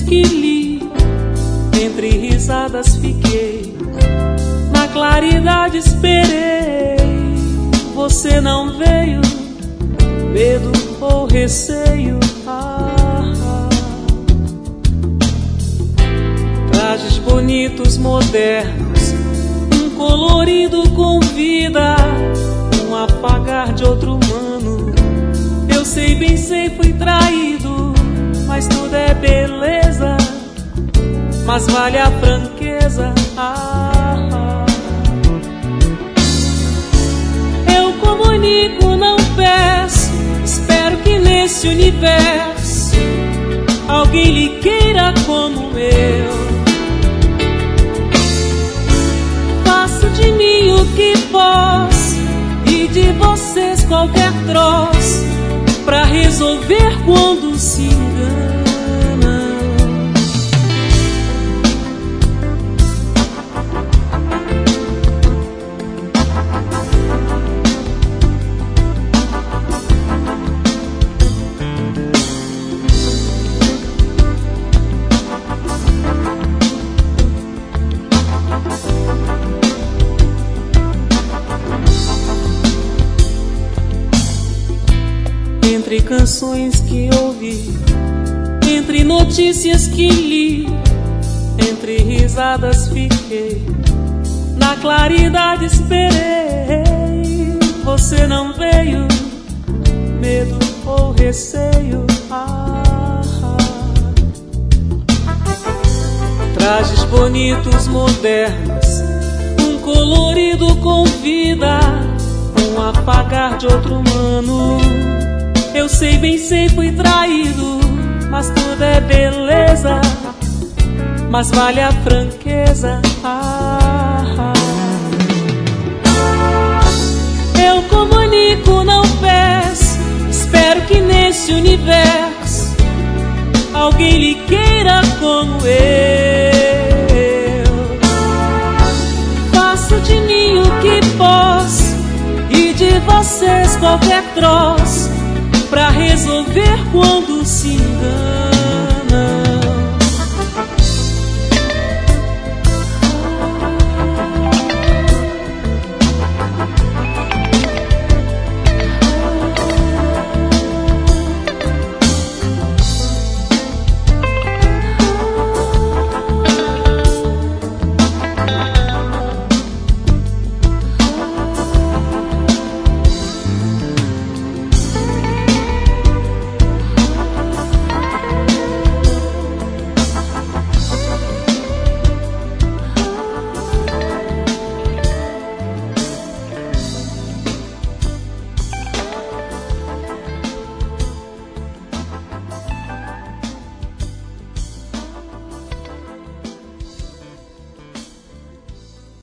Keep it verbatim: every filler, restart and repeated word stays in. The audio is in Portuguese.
que li, entre risadas fiquei, na claridade esperei. Você não veio, medo ou receio. Ah, ah. Trajes bonitos, modernos, um colorido convida, um apagar de outro humano. Eu sei, bem sei, fui traído, mas tudo é beleza, mas vale a franqueza. Ah, ah. Eu comunico, não peço, espero que nesse universo alguém lhe queira como eu. Faço de mim o que posso e de vocês qualquer troço, pra resolver quando se engana. Entre canções que ouvi, entre notícias que li, entre risadas fiquei, na claridade esperei. Você não veio, medo ou receio. Ah, ah. Trajes bonitos, modernos, um colorido convida, um apagar de outro humano. Eu sei, bem sei, fui traído, mas tudo é beleza, mas vale a franqueza. Ah, ah. Eu comunico, não peço, espero que nesse universo alguém lhe queira como eu. Faço de mim o que posso e de vocês qualquer troço, pra resolver quando